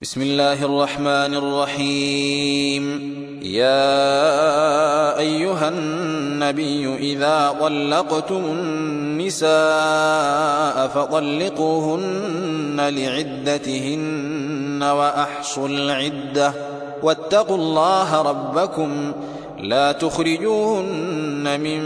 بسم الله الرحمن الرحيم. يا أيها النبي إذا طلقتم النساء فطلقوهن لعدتهن وأحصوا العدة واتقوا الله ربكم لا تخرجوهن من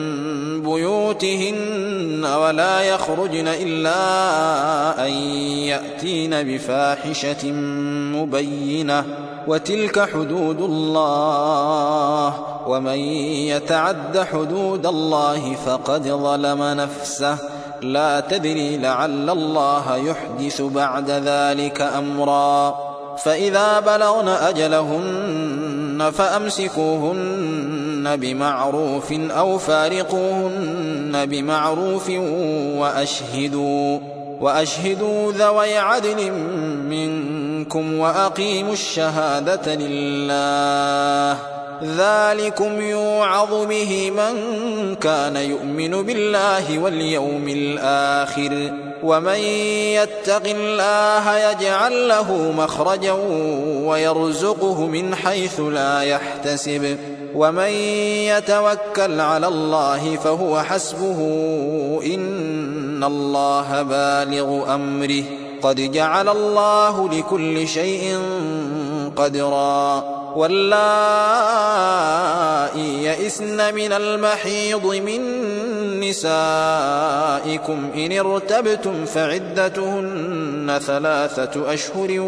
بيوتهن ولا يخرجن إلا أن يأتين بفاحشة مبينة وتلك حدود الله ومن يتعد حدود الله فقد ظلم نفسه لا تدري لعل الله يحدث بعد ذلك أمرا. فإذا بلغن أجلهن فأمسكوهن بمعروف أو فارقوهن بمعروف وأشهدوا ذوي عدل منكم وأقيموا الشهادة لله ذلكم يوعظ به من كان يؤمن بالله واليوم الآخر ومن يتق الله يجعل له مخرجا ويرزقه من حيث لا يحتسب ومن يتوكل على الله فهو حسبه إن الله بالغ أمره قد جعل الله لكل شيء قدرا. واللائي يئسن من المحيض من نسائكم إن ارتبتم فعدتهن 3 أشهر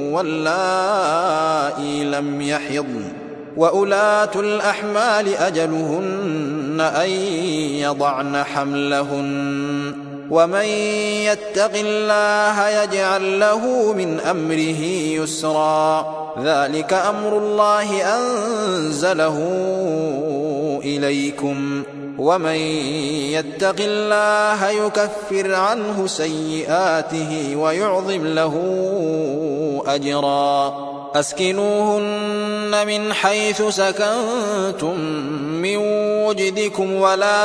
واللائي لم يحضن وأولاة الأحمال أجلهن أن يضعن حملهن ومن يتق الله يجعل له من أمره يسرا ذلك أمر الله أنزله إليكم ومن يتق الله يكفر عنه سيئاته ويعظم له أجرا. أسكنوهن من حيث سكنتم من وجدكم ولا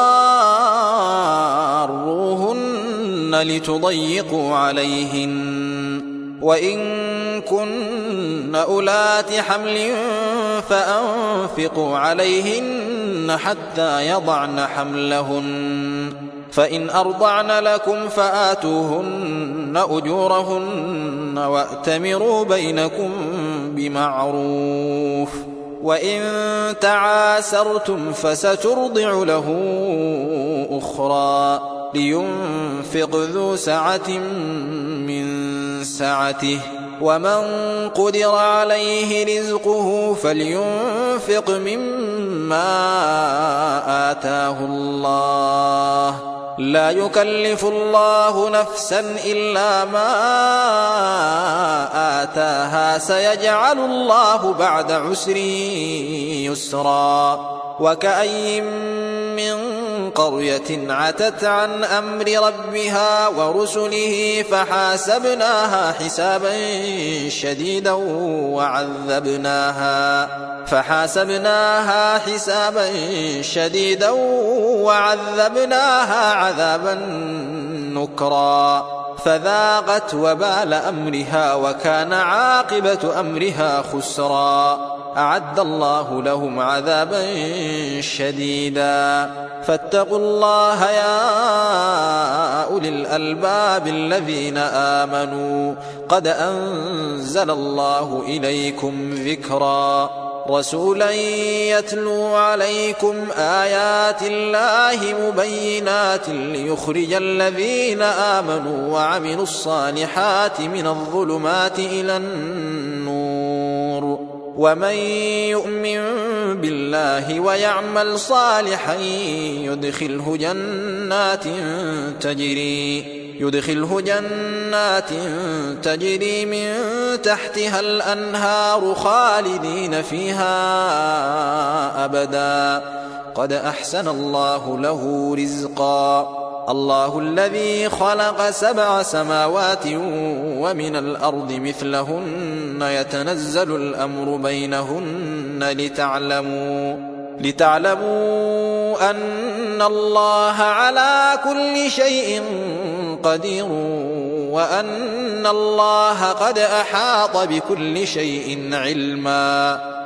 تضاروهن لتضيقوا عليهن وإن كن أولات حمل فأنفقوا عليهن حتى يضعن حملهن فإن أرضعن لكم فآتوهن أجورهن وأتمروا بينكم بمعروف وإن تعاسرتم فسترضع له أخرى لينفق ذو سعة من سعته ومن قدر عليه رزقه فلينفق مما آتاه الله لا يكلف الله نفسا إلا ما آتاها سيجعل الله بعد عسر يسرا. وكأي من قرية عتت عن أمر ربها ورسله فحاسبناها حسابا شديدا وعذبناها عذابا نكرا فذاقت وبال أمرها وكان عاقبة أمرها خسرا. أعد الله لهم عذابا شديدا فاتقوا الله يا أولي الألباب الذين آمنوا قد أنزل الله إليكم ذكرا رسولا يتلو عليكم آيات الله مبينات ليخرج الذين آمنوا وعملوا الصالحات من الظلمات إلى النور ومن يؤمن بالله ويعمل صالحا يدخله جنات تجري من تحتها الأنهار خالدين فيها أبدا قد أحسن الله له رزقا. الله الذي خلق 7 سماوات ومن الأرض مثلهن يتنزل الأمر بينهن لتعلموا أن الله على كل شيء قدير وأن الله قد أحاط بكل شيء علما.